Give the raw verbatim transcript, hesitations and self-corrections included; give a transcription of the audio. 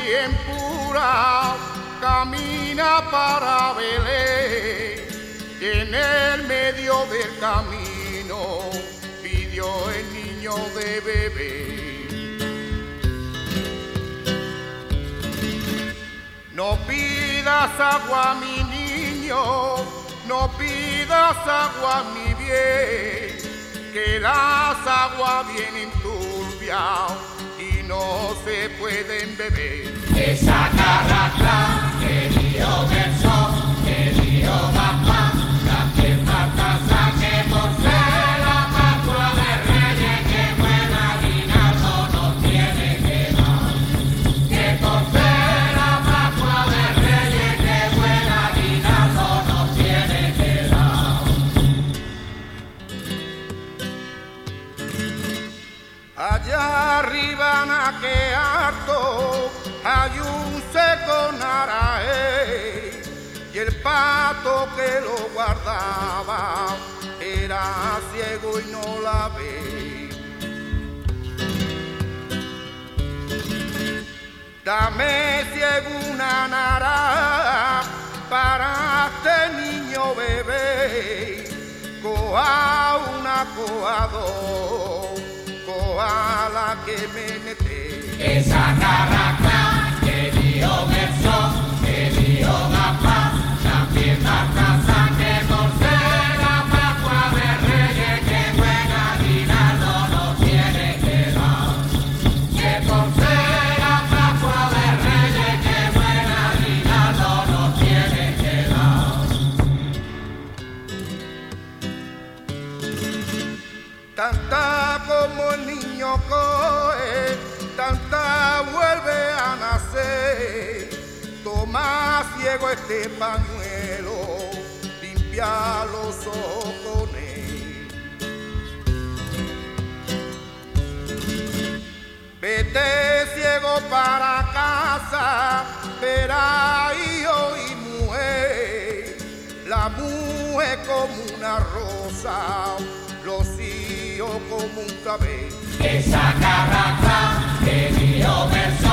bien pura camina para Belén, y en el medio del camino pidió el niño de bebé. No pidas agua, mi niño, no pidas agua, mi bien, que las aguas vienen turbias y no se pueden beber. Esa carrasca que dio verso, que dio papá, también falta que por ser la Pascua de Reyes, que buen aguinaldo nos tiene que dar. Que por ser la Pascua de Reyes, que buen aguinaldo nos tiene que dar. Allá arriba na que harto hay un seco narae, y el pato que lo guardaba era ciego y no la ve. Dame ciego una nara para este niño bebé, coa una, coa dos, coa la que me mete. Esa carrasca que dio verso, que dio papá, también falta que por ser la Pascua de Reyes, que buen aguinaldo nos tiene que dar. Que por ser la Pascua de Reyes, que buen aguinaldo nos tiene que dar. Tanta como el niño coge, tanta vuelve a nacer. Toma ciego este pañuelo, limpia los ojos con él. Vete ciego para casa, verá hijo y mujer, la mujer como una rosa, los hijos como un cabello. Esa carrasca que dio verso.